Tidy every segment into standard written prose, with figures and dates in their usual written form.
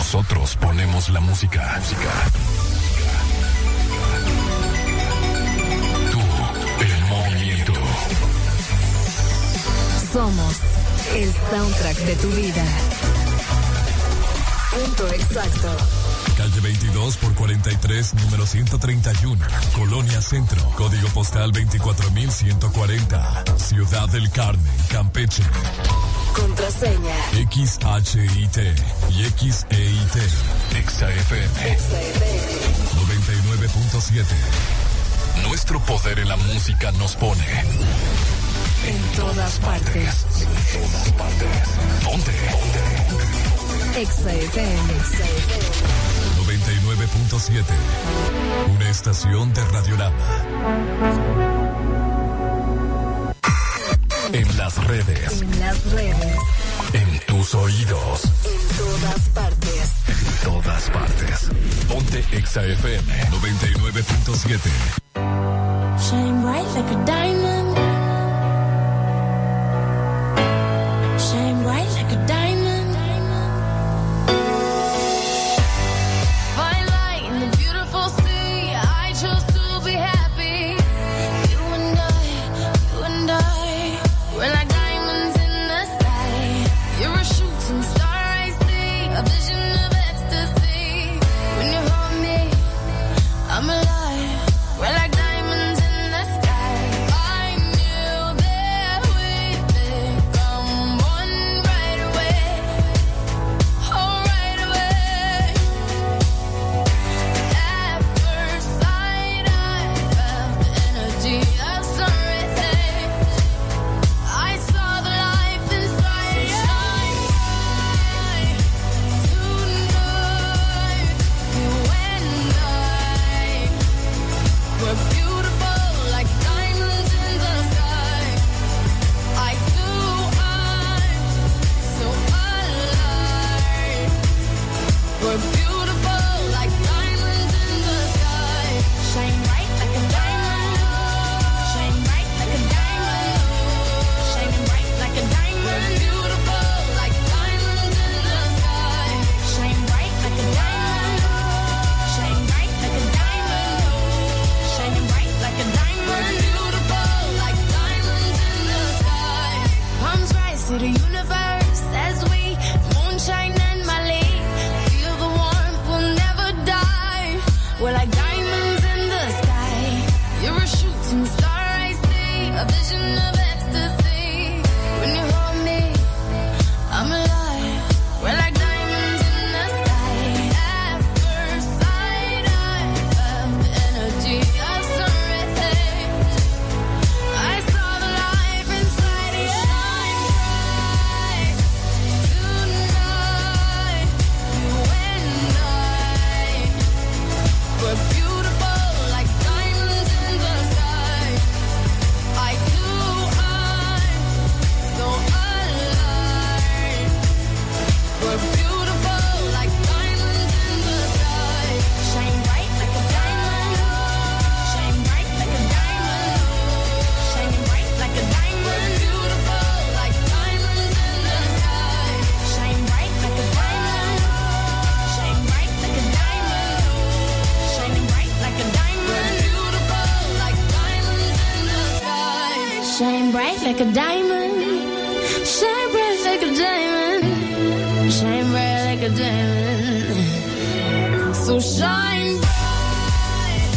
Nosotros ponemos la música. Tú, el movimiento. Somos el soundtrack de tu vida. Punto exacto. Calle 22 por 43, número 131, Colonia Centro, código postal 24140, Ciudad del Carmen, Campeche. Contraseña XHIT y XEIT. XFM 99.7. Nuestro poder en la música nos pone en todas partes. Ponte. XFM 99.7. Una estación de Radiorama. En las redes. En tus oídos. En todas partes. Ponte XFM 99.7. Shine bright like a diamond. Shine bright like a diamond. Like a diamond, shine bright like a diamond, shine bright like a diamond. So shine bright.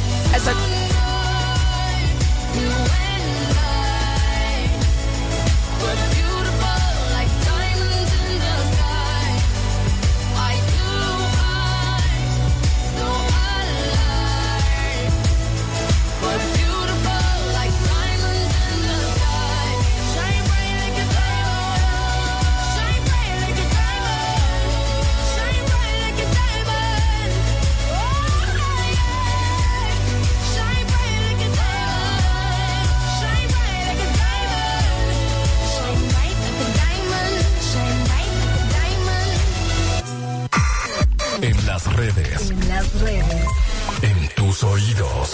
En las redes. En tus oídos.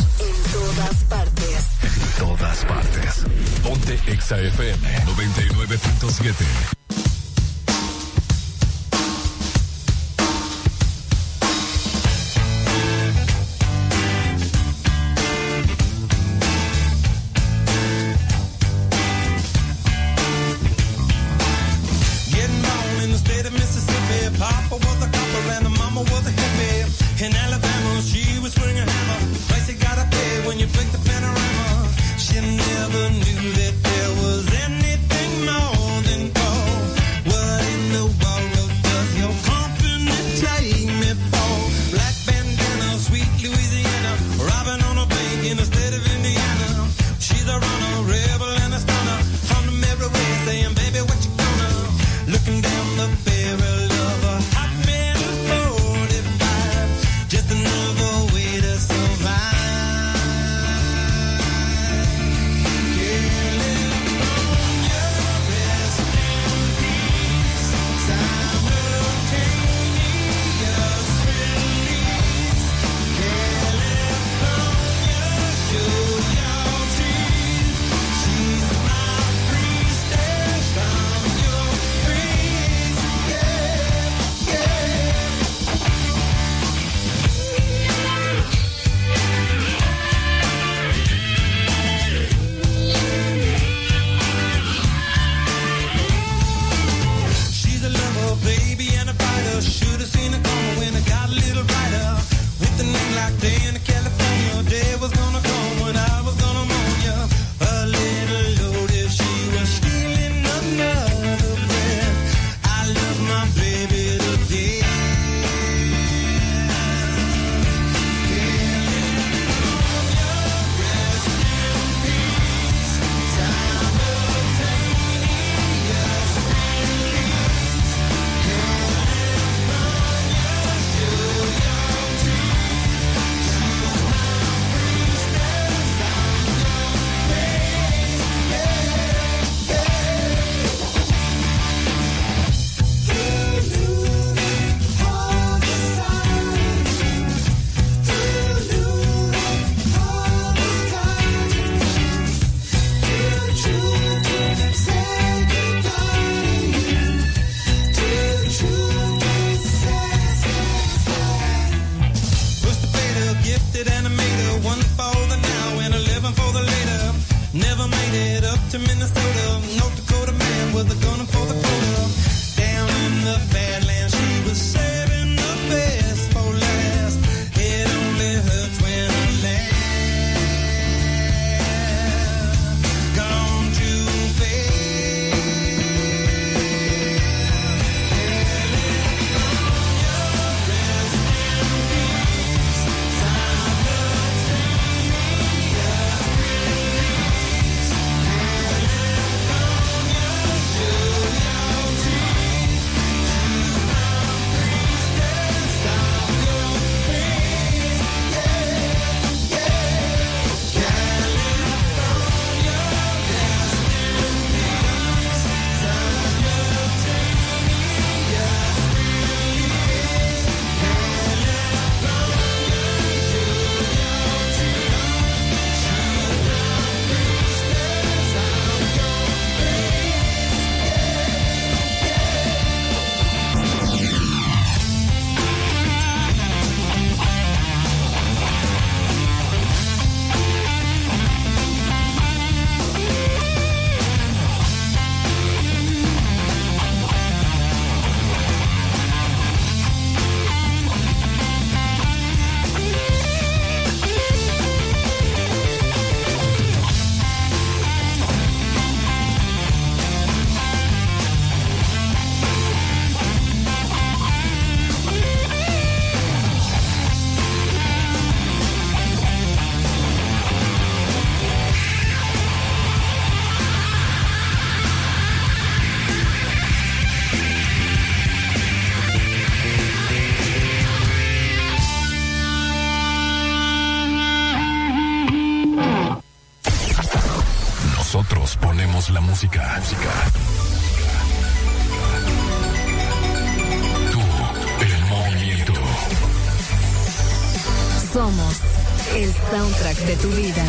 En todas partes. Ponte XFM 99.7. papa was a copper and the mama was a hippie. In Alabama, she was swinging a hammer. Price you gotta pay when you break the panorama. She never knew that there was anything more than gold. What in the world does your company take me for? Black bandana, sweet Louisiana, robbing on a bank in the state of Indiana. She's a runner, rebel and a stunner. On the merry way, saying, baby, what you gonna? Looking down the barrel of a hot metal 45, just another way to survive. Should have seen it coming when it got a little brighter. With a name like Day in California, day was gonna come when I was gonna mourn ya. A little loaded, she was stealing another breath. I love my baby today. Never made it up to Minnesota. North Dakota man was a gunner for the quota. Down in the Badlands, she was saving the best for last. It only hurts when I laugh. Gone too La música. Tú, el movimiento. Somos el soundtrack de tu vida.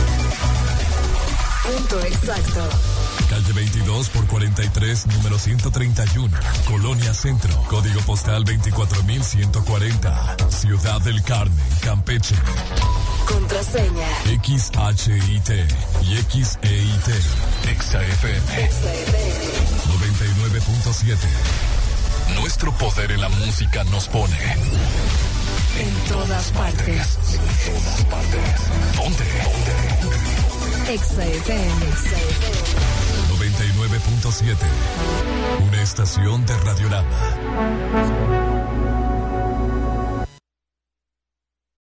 Punto exacto. Calle 22 por 43, número 131. Colonia Centro. Código postal 24140. Ciudad del Carmen, Campeche. Contraseña. XHIT y XEIT. XFM 99.7. Nuestro poder en la música nos pone En todas partes. En todas partes. Ponte. Exa FM. 99.7. Una estación de Radiorama.